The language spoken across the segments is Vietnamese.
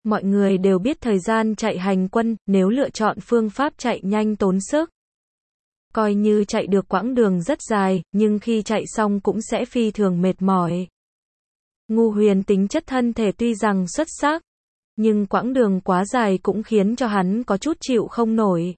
Mọi người đều biết thời gian chạy hành quân, nếu lựa chọn phương pháp chạy nhanh tốn sức. Coi như chạy được quãng đường rất dài, nhưng khi chạy xong cũng sẽ phi thường mệt mỏi. Ngu Huyền tính chất thân thể tuy rằng xuất sắc, nhưng quãng đường quá dài cũng khiến cho hắn có chút chịu không nổi.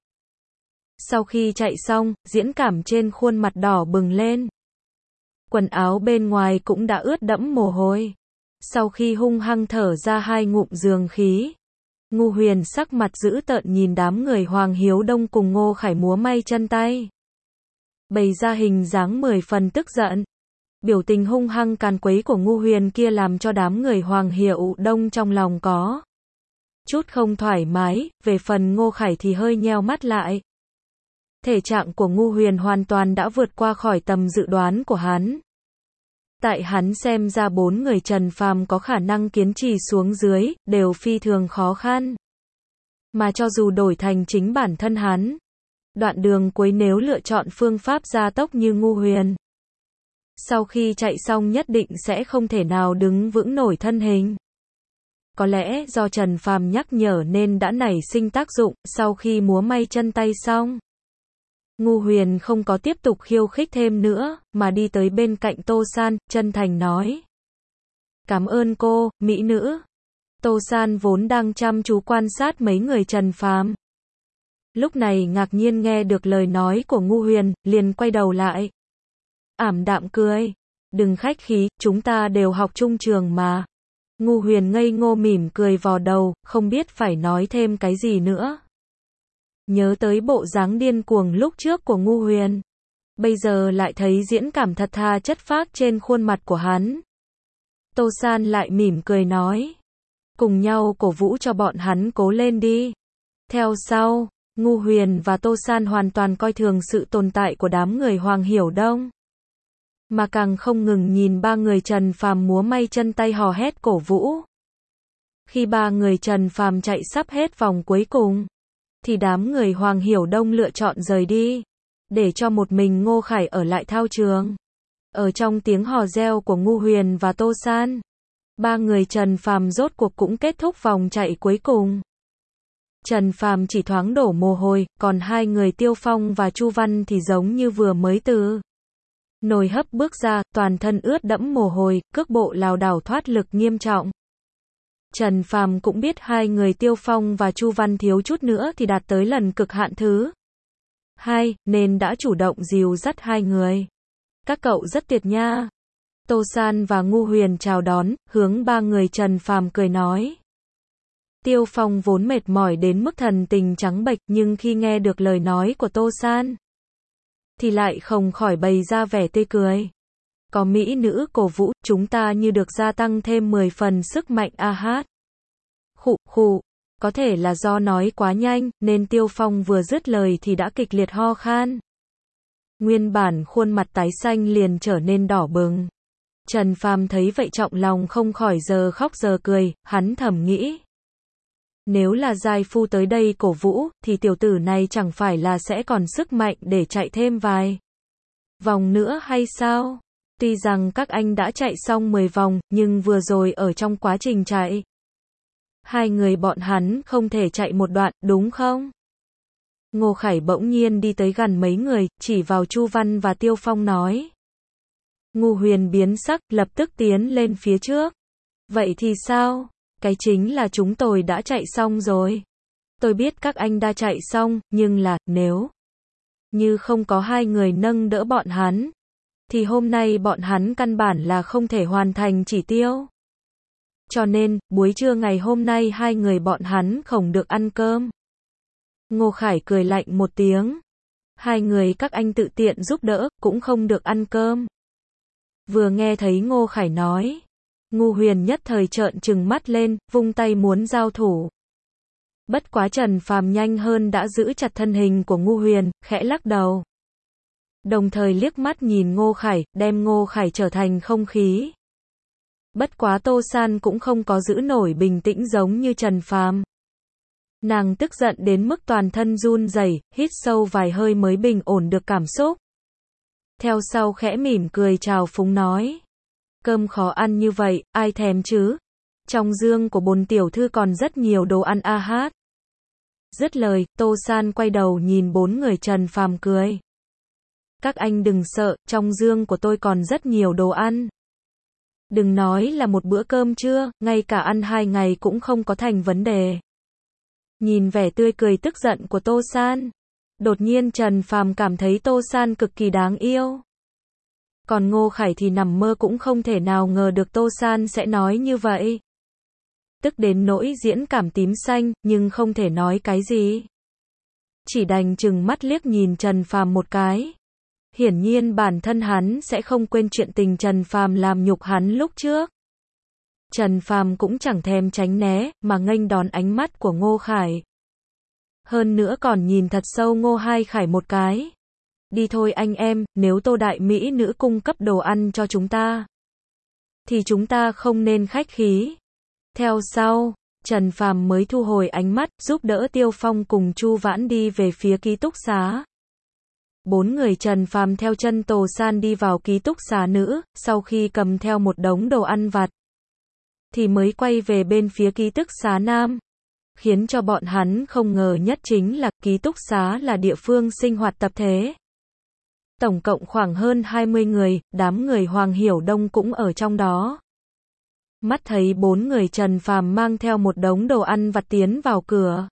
Sau khi chạy xong, Diễn Cảm trên khuôn mặt đỏ bừng lên. Quần áo bên ngoài cũng đã ướt đẫm mồ hôi. Sau khi hung hăng thở ra 2 ngụm dương khí, Ngu Huyền sắc mặt dữ tợn nhìn đám người Hoàng Hiếu Đông cùng Ngô Khải múa may chân tay, bày ra hình dáng 10 phần tức giận. Biểu tình hung hăng càn quấy của Ngu Huyền kia làm cho đám người Hoàng Hiếu Đông trong lòng có chút không thoải mái, về phần Ngô Khải thì hơi nheo mắt lại. Thể trạng của Ngu Huyền hoàn toàn đã vượt qua khỏi tầm dự đoán của hắn. Tại hắn xem ra 4 người Trần Phàm có khả năng kiên trì xuống dưới, đều phi thường khó khăn. Mà cho dù đổi thành chính bản thân hắn, đoạn đường cuối nếu lựa chọn phương pháp gia tốc như Ngu Huyền, sau khi chạy xong nhất định sẽ không thể nào đứng vững nổi thân hình. Có lẽ do Trần Phàm nhắc nhở nên đã nảy sinh tác dụng, sau khi múa may chân tay xong, Ngu Huyền không có tiếp tục khiêu khích thêm nữa, mà đi tới bên cạnh Tô San, chân thành nói: "Cảm ơn cô, mỹ nữ." Tô San vốn đang chăm chú quan sát mấy người Trần Phàm, lúc này ngạc nhiên nghe được lời nói của Ngu Huyền, liền quay đầu lại, ảm đạm cười: "Đừng khách khí, chúng ta đều học chung trường mà." Ngu Huyền ngây ngô mỉm cười vò đầu, không biết phải nói thêm cái gì nữa. Nhớ tới bộ dáng điên cuồng lúc trước của Ngu Huyền, bây giờ lại thấy Diễn Cảm thật thà chất phác trên khuôn mặt của hắn. Tô San lại mỉm cười nói: "Cùng nhau cổ vũ cho bọn hắn cố lên đi." Theo sau, Ngu Huyền và Tô San hoàn toàn coi thường sự tồn tại của đám người Hoàng Hiểu Đông, mà càng không ngừng nhìn 3 người Trần Phàm múa may chân tay hò hét cổ vũ. Khi 3 người Trần Phàm chạy sắp hết vòng cuối cùng, thì đám người Hoàng Hiểu Đông lựa chọn rời đi, để cho một mình Ngô Khải ở lại thao trường. Ở trong tiếng hò reo của Ngu Huyền và Tô San, 3 người Trần Phàm rốt cuộc cũng kết thúc vòng chạy cuối cùng. Trần Phàm chỉ thoáng đổ mồ hôi, còn 2 người Tiêu Phong và Chu Văn thì giống như vừa mới từ nồi hấp bước ra, toàn thân ướt đẫm mồ hôi, cước bộ lảo đảo thoát lực nghiêm trọng. Trần Phàm cũng biết 2 người Tiêu Phong và Chu Văn thiếu chút nữa thì đạt tới lần cực hạn thứ 2, nên đã chủ động dìu dắt 2 người. "Các cậu rất tuyệt nha." Tô San và Ngu Huyền chào đón, hướng 3 người Trần Phàm cười nói. Tiêu Phong vốn mệt mỏi đến mức thần tình trắng bệch, nhưng khi nghe được lời nói của Tô San, thì lại không khỏi bày ra vẻ tươi cười. "Có mỹ nữ cổ vũ, chúng ta như được gia tăng thêm 10 phần sức mạnh a hát." Khụ khụ, có thể là do nói quá nhanh, nên Tiêu Phong vừa dứt lời thì đã kịch liệt ho khan. Nguyên bản khuôn mặt tái xanh liền trở nên đỏ bừng. Trần Phàm thấy vậy trọng lòng không khỏi giờ khóc giờ cười, hắn thầm nghĩ: nếu là giai phu tới đây cổ vũ, thì tiểu tử này chẳng phải là sẽ còn sức mạnh để chạy thêm vài vòng nữa hay sao? Tuy rằng các anh đã chạy xong 10 vòng, nhưng vừa rồi ở trong quá trình chạy, 2 người bọn hắn không thể chạy một đoạn, đúng không? Ngô Khải bỗng nhiên đi tới gần mấy người, chỉ vào Chu Văn và Tiêu Phong nói. Ngu Huyền biến sắc, lập tức tiến lên phía trước. Vậy thì sao? Cái chính là chúng tôi đã chạy xong rồi. Tôi biết các anh đã chạy xong, nhưng là, nếu như không có 2 người nâng đỡ bọn hắn, thì hôm nay bọn hắn căn bản là không thể hoàn thành chỉ tiêu. Cho nên, buổi trưa ngày hôm nay 2 người bọn hắn không được ăn cơm. Ngô Khải cười lạnh một tiếng. 2 người các anh tự tiện giúp đỡ, cũng không được ăn cơm. Vừa nghe thấy Ngô Khải nói, Ngu Huyền nhất thời trợn trừng mắt lên, vung tay muốn giao thủ. Bất quá Trần Phàm nhanh hơn đã giữ chặt thân hình của Ngu Huyền, khẽ lắc đầu. Đồng thời liếc mắt nhìn Ngô Khải, đem Ngô Khải trở thành không khí. Bất quá Tô San cũng không có giữ nổi bình tĩnh giống như Trần Phàm. Nàng tức giận đến mức toàn thân run rẩy, hít sâu vài hơi mới bình ổn được cảm xúc. Theo sau khẽ mỉm cười chào phúng nói. Cơm khó ăn như vậy, ai thèm chứ? Trong giường của bồn tiểu thư còn rất nhiều đồ ăn a hát. Dứt lời, Tô San quay đầu nhìn bốn người Trần Phàm cười. Các anh đừng sợ, trong giường của tôi còn rất nhiều đồ ăn. Đừng nói là một bữa cơm trưa, ngay cả ăn 2 ngày cũng không có thành vấn đề. Nhìn vẻ tươi cười tức giận của Tô San, đột nhiên Trần Phàm cảm thấy Tô San cực kỳ đáng yêu. Còn Ngô Khải thì nằm mơ cũng không thể nào ngờ được Tô San sẽ nói như vậy. Tức đến nỗi diễn cảm tím xanh, nhưng không thể nói cái gì. Chỉ đành chừng mắt liếc nhìn Trần Phàm một cái. Hiển nhiên bản thân hắn sẽ không quên chuyện tình Trần Phàm làm nhục hắn lúc trước. Trần Phàm cũng chẳng thèm tránh né, mà nghênh đón ánh mắt của Ngô Khải. Hơn nữa còn nhìn thật sâu Ngô Hai Khải một cái. Đi thôi anh em, nếu Tô Đại Mỹ nữ cung cấp đồ ăn cho chúng ta, thì chúng ta không nên khách khí. Theo sau, Trần Phàm mới thu hồi ánh mắt, giúp đỡ Tiêu Phong cùng Chu Vãn đi về phía ký túc xá. 4 người Trần Phàm theo chân Tô San đi vào ký túc xá nữ, sau khi cầm theo một đống đồ ăn vặt, thì mới quay về bên phía ký túc xá nam. Khiến cho bọn hắn không ngờ nhất chính là ký túc xá là địa phương sinh hoạt tập thể. Tổng cộng khoảng hơn 20 người, đám người Hoàng Hiểu Đông cũng ở trong đó. Mắt thấy 4 người Trần Phàm mang theo một đống đồ ăn vặt tiến vào cửa.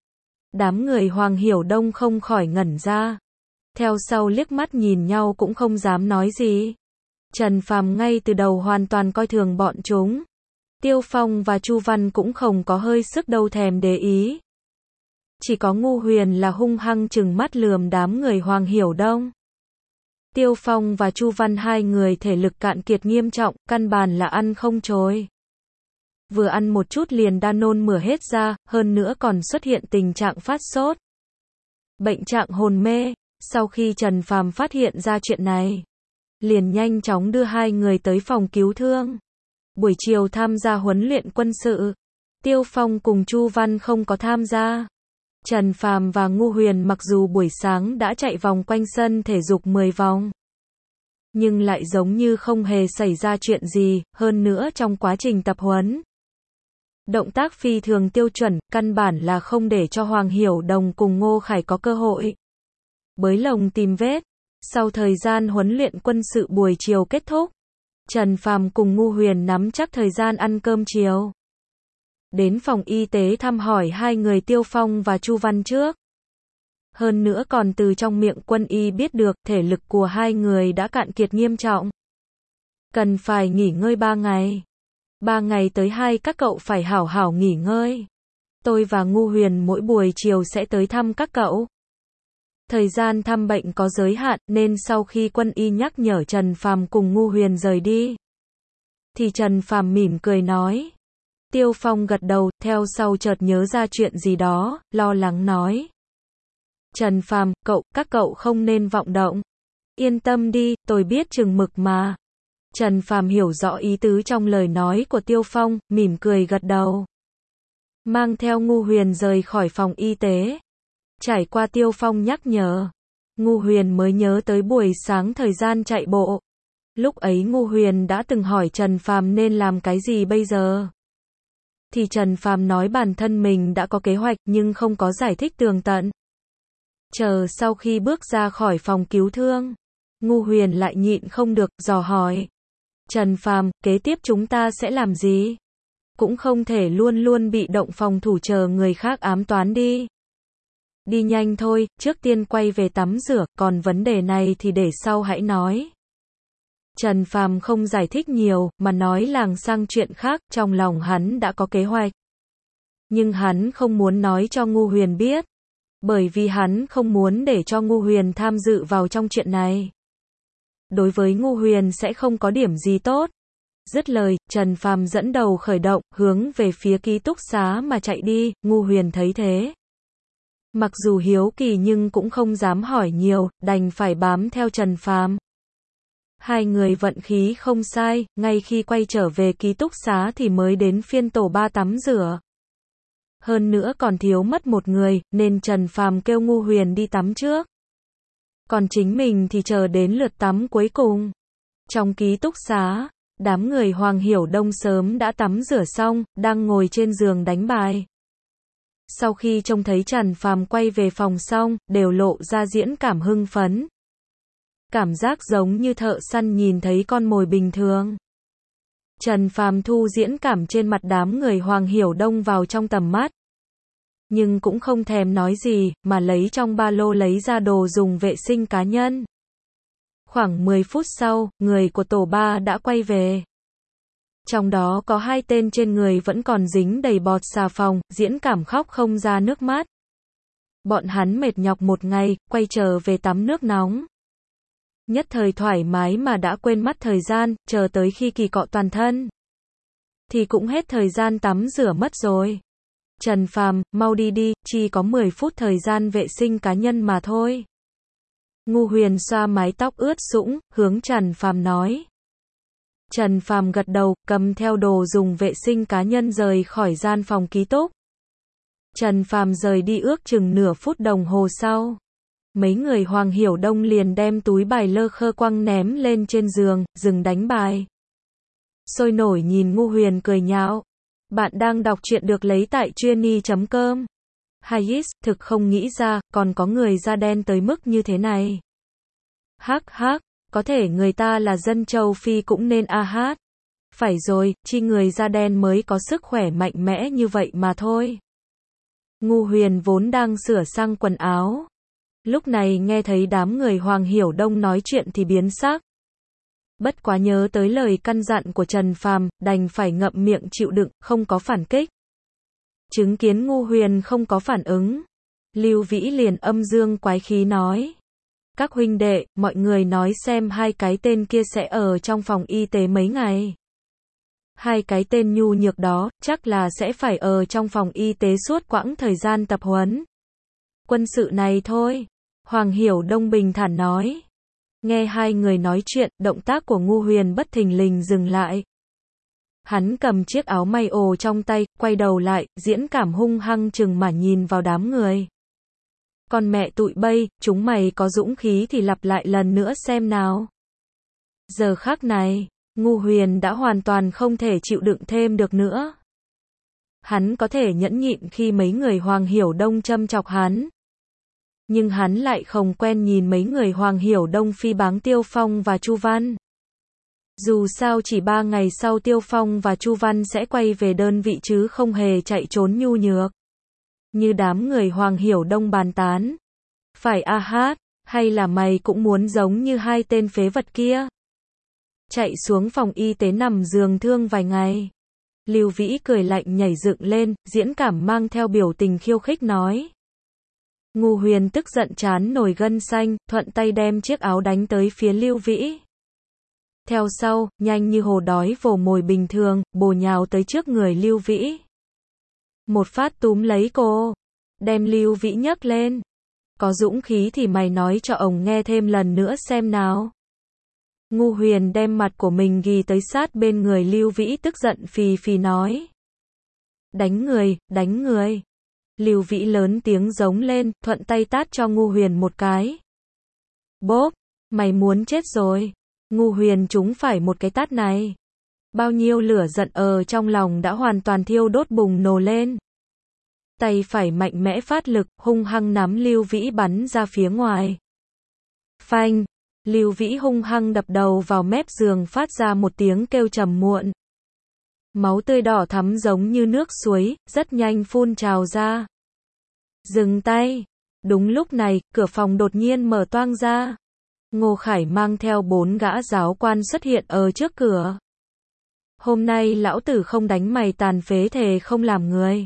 Đám người Hoàng Hiểu Đông không khỏi ngẩn ra. Theo sau liếc mắt nhìn nhau cũng không dám nói gì. Trần Phàm ngay từ đầu hoàn toàn coi thường bọn chúng. Tiêu Phong và Chu Văn cũng không có hơi sức đâu thèm để ý. Chỉ có Ngu Huyền là hung hăng trừng mắt lườm đám người Hoàng Hiểu Đông. Tiêu Phong và Chu Văn hai người thể lực cạn kiệt nghiêm trọng, căn bản là ăn không trôi. Vừa ăn một chút liền đã nôn mửa hết ra, hơn nữa còn xuất hiện tình trạng phát sốt. Bệnh trạng hôn mê. Sau khi Trần Phàm phát hiện ra chuyện này, liền nhanh chóng đưa hai người tới phòng cứu thương. Buổi chiều tham gia huấn luyện quân sự, Tiêu Phong cùng Chu Văn không có tham gia. Trần Phàm và Ngu Huyền mặc dù buổi sáng đã chạy vòng quanh sân thể dục 10 vòng, nhưng lại giống như không hề xảy ra chuyện gì, hơn nữa trong quá trình tập huấn, động tác phi thường tiêu chuẩn, căn bản là không để cho Hoàng Hiểu Đồng cùng Ngô Khải có cơ hội bới lồng tìm vết. Sau thời gian huấn luyện quân sự buổi chiều kết thúc, Trần Phàm cùng Ngu Huyền nắm chắc thời gian ăn cơm chiều. Đến phòng y tế thăm hỏi hai người Tiêu Phong và Chu Văn trước. Hơn nữa còn từ trong miệng quân y biết được thể lực của hai người đã cạn kiệt nghiêm trọng. Cần phải nghỉ ngơi 3 ngày. 3 ngày tới các cậu phải hảo hảo nghỉ ngơi. Tôi và Ngu Huyền mỗi buổi chiều sẽ tới thăm các cậu. Thời gian thăm bệnh có giới hạn nên sau khi quân y nhắc nhở Trần Phàm cùng Ngu Huyền rời đi, thì Trần Phàm mỉm cười nói. Tiêu Phong gật đầu, theo sau chợt nhớ ra chuyện gì đó, lo lắng nói. Trần Phàm, các cậu không nên vọng động. Yên tâm đi, tôi biết chừng mực mà. Trần Phàm hiểu rõ ý tứ trong lời nói của Tiêu Phong, mỉm cười gật đầu. Mang theo Ngu Huyền rời khỏi phòng y tế. Trải qua Tiêu Phong nhắc nhở, Ngu Huyền mới nhớ tới buổi sáng thời gian chạy bộ. Lúc ấy Ngu Huyền đã từng hỏi Trần Phàm nên làm cái gì bây giờ. Thì Trần Phàm nói bản thân mình đã có kế hoạch nhưng không có giải thích tường tận. Chờ sau khi bước ra khỏi phòng cứu thương, Ngu Huyền lại nhịn không được, dò hỏi. Trần Phàm, kế tiếp chúng ta sẽ làm gì? Cũng không thể luôn luôn bị động phòng thủ chờ người khác ám toán đi. Đi nhanh thôi, trước tiên quay về tắm rửa, còn vấn đề này thì để sau hãy nói. Trần Phàm không giải thích nhiều, mà nói làng sang chuyện khác, trong lòng hắn đã có kế hoạch. Nhưng hắn không muốn nói cho Ngu Huyền biết, bởi vì hắn không muốn để cho Ngu Huyền tham dự vào trong chuyện này. Đối với Ngu Huyền sẽ không có điểm gì tốt. Dứt lời, Trần Phàm dẫn đầu khởi động, hướng về phía ký túc xá mà chạy đi. Ngu Huyền thấy thế, mặc dù hiếu kỳ nhưng cũng không dám hỏi nhiều, đành phải bám theo Trần Phàm. Hai người vận khí không sai, ngay khi quay trở về ký túc xá thì mới đến phiên tổ 3 tắm rửa. Hơn nữa còn thiếu mất một người, nên Trần Phàm kêu Ngu Huyền đi tắm trước. Còn chính mình thì chờ đến lượt tắm cuối cùng. Trong ký túc xá, Đám người Hoàng Hiểu Đông sớm đã tắm rửa xong, đang ngồi trên giường đánh bài. Sau khi trông thấy Trần Phàm quay về phòng xong, đều lộ ra diễn cảm hưng phấn. Cảm giác giống như thợ săn nhìn thấy con mồi bình thường. Trần Phàm thu diễn cảm trên mặt đám người Hoàng Hiểu Đông vào trong tầm mắt. Nhưng cũng không thèm nói gì, mà lấy trong ba lô lấy ra đồ dùng vệ sinh cá nhân. Khoảng 10 phút sau, người của tổ 3 đã quay về. Trong đó có 2 tên trên người vẫn còn dính đầy bọt xà phòng, diễn cảm khóc không ra nước mắt. Bọn hắn mệt nhọc một ngày, quay trở về tắm nước nóng. Nhất thời thoải mái mà đã quên mất thời gian, chờ tới khi kỳ cọ toàn thân. Thì cũng hết thời gian tắm rửa mất rồi. Trần Phàm, mau đi đi, chỉ có 10 phút thời gian vệ sinh cá nhân mà thôi. Ngu Huyền xoa mái tóc ướt sũng, hướng Trần Phàm nói. Trần Phàm gật đầu, cầm theo đồ dùng vệ sinh cá nhân rời khỏi gian phòng ký túc. Trần Phàm rời đi ước chừng nửa phút đồng hồ sau. Mấy người Hoàng Hiểu Đông liền đem túi bài lơ khơ quăng ném lên trên giường, dừng đánh bài. Sôi nổi nhìn Ngu Huyền cười nhạo. Bạn đang đọc truyện được lấy tại truyenee.com. Hayis, thực không nghĩ ra, còn có người da đen tới mức như thế này. Hắc hắc, có thể người ta là dân châu Phi cũng nên a hát. Phải rồi, chi người da đen mới có sức khỏe mạnh mẽ như vậy mà thôi. Ngu Huyền vốn đang sửa sang quần áo. Lúc này nghe thấy đám người Hoàng Hiểu Đông nói chuyện thì biến sắc. Bất quá nhớ tới lời căn dặn của Trần Phàm, đành phải ngậm miệng chịu đựng, không có phản kích. Chứng kiến Ngu Huyền không có phản ứng, Lưu Vĩ liền âm dương quái khí nói. Các huynh đệ, mọi người nói xem 2 cái tên kia sẽ ở trong phòng y tế mấy ngày. 2 cái tên nhu nhược đó, chắc là sẽ phải ở trong phòng y tế suốt quãng thời gian tập huấn. Quân sự này thôi. Hoàng Hiểu Đông bình thản nói. Nghe 2 người nói chuyện, động tác của Ngu Huyền bất thình lình dừng lại. Hắn cầm chiếc áo may ồ trong tay, quay đầu lại, diễn cảm hung hăng chừng mà nhìn vào đám người. Con mẹ tụi bay, chúng mày có dũng khí thì lặp lại lần nữa xem nào. Giờ khắc này, Ngu Huyền đã hoàn toàn không thể chịu đựng thêm được nữa. Hắn có thể nhẫn nhịn khi mấy người Hoàng Hiểu Đông châm chọc hắn. Nhưng hắn lại không quen nhìn mấy người Hoàng Hiểu Đông phỉ báng Tiêu Phong và Chu Văn. Dù sao chỉ 3 ngày sau Tiêu Phong và Chu Văn sẽ quay về đơn vị chứ không hề chạy trốn nhu nhược. Như đám người Hoàng Hiểu Đông bàn tán. Phải a hát, hay là mày cũng muốn giống như 2 tên phế vật kia? Chạy xuống phòng y tế nằm giường thương vài ngày. Lưu Vĩ cười lạnh nhảy dựng lên, diễn cảm mang theo biểu tình khiêu khích nói. Ngu Huyền tức giận chán nổi gân xanh, thuận tay đem chiếc áo đánh tới phía Lưu Vĩ. Theo sau, nhanh như hổ đói vồ mồi bình thường, bổ nhào tới trước người Lưu Vĩ. Một phát túm lấy cô, đem Lưu Vĩ nhấc lên. Có dũng khí thì mày nói cho ổng nghe thêm lần nữa xem nào. Ngu Huyền đem mặt của mình ghì tới sát bên người Lưu Vĩ tức giận phì phì nói. Đánh người, đánh người. Lưu Vĩ lớn tiếng giống lên, thuận tay tát cho Ngu Huyền một cái. Bốp, mày muốn chết rồi. Ngu Huyền trúng phải một cái tát này. Bao nhiêu lửa giận ở trong lòng đã hoàn toàn thiêu đốt bùng nổ lên. Tay phải mạnh mẽ phát lực, hung hăng nắm Lưu Vĩ bắn ra phía ngoài. Phanh, Lưu Vĩ hung hăng đập đầu vào mép giường phát ra một tiếng kêu trầm muộn. Máu tươi đỏ thắm giống như nước suối, rất nhanh phun trào ra. Dừng tay. Đúng lúc này, cửa phòng đột nhiên mở toang ra. Ngô Khải mang theo 4 gã giáo quan xuất hiện ở trước cửa. Hôm nay lão tử không đánh mày tàn phế thề không làm người.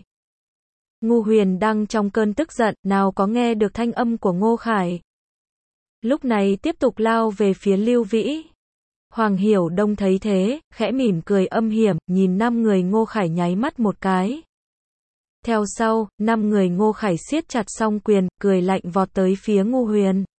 Ngu Huyền đang trong cơn tức giận, nào có nghe được thanh âm của Ngô Khải. Lúc này tiếp tục lao về phía Lưu Vĩ. Hoàng Hiểu Đông thấy thế, khẽ mỉm cười âm hiểm, nhìn 5 người Ngô Khải nháy mắt một cái. Theo sau, 5 người Ngô Khải siết chặt song quyền, cười lạnh vọt tới phía Ngu Huyền.